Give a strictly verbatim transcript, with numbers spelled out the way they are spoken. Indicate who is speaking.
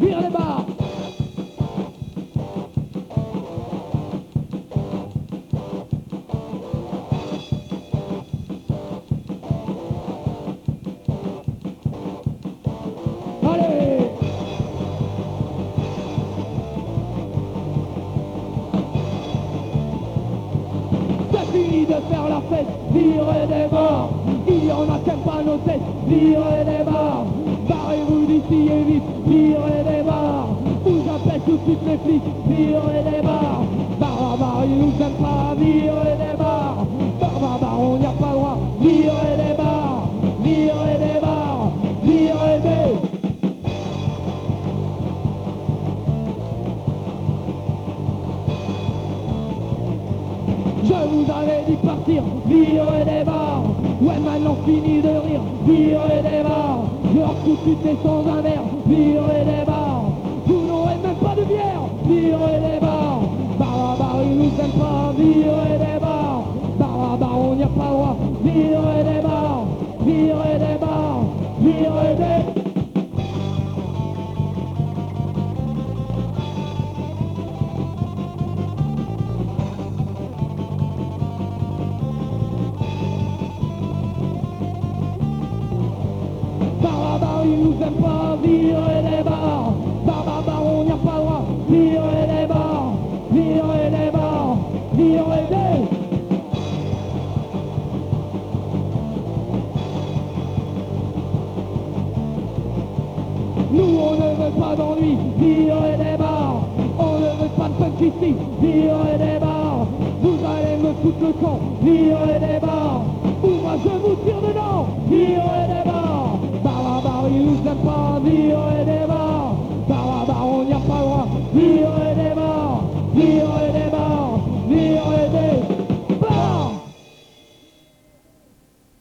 Speaker 1: vire les bars. Allez! C'est fini de faire la fête, virez des bars. Il y en a qui aiment pas nos têtes, virez des bars. Barrez-vous d'ici et vite, virez des bars. Ou j'appelle tout de suite les flics, virez des bars. Bar, bar, bar, ils nous aiment pas, virez des bars. Bar, bar, bar, on n'y a pas le droit, virez des bars. Virez des bars, virez des... Je vous avais dit de partir, virez des bars. Ouais, maintenant fini de rire, virez des bars. Je leur tout de suite et sans un verre, virez des bars. Vous n'aurez même pas de bière, virez des bars. Bar, bar, bar, ils nous aiment pas, virez des bars. Bar, bar, bar, on n'y a pas le droit, virez des bars. Virez des bars, virez des... Bar, bar, ils nous aiment pas, virez des bars. Bar, bar, bar, on n'y a pas le droit, virez des bars. Virez des bars, virez des... Nous on ne veut pas d'ennui, virez des bars. On ne veut pas de funk ici, virez des bars. Vous allez me foutre le camp, virez des bars. Ou moi je vous tire dedans, virez des bars. Bar, bar, bar, ils nous aiment pas, virez des bars.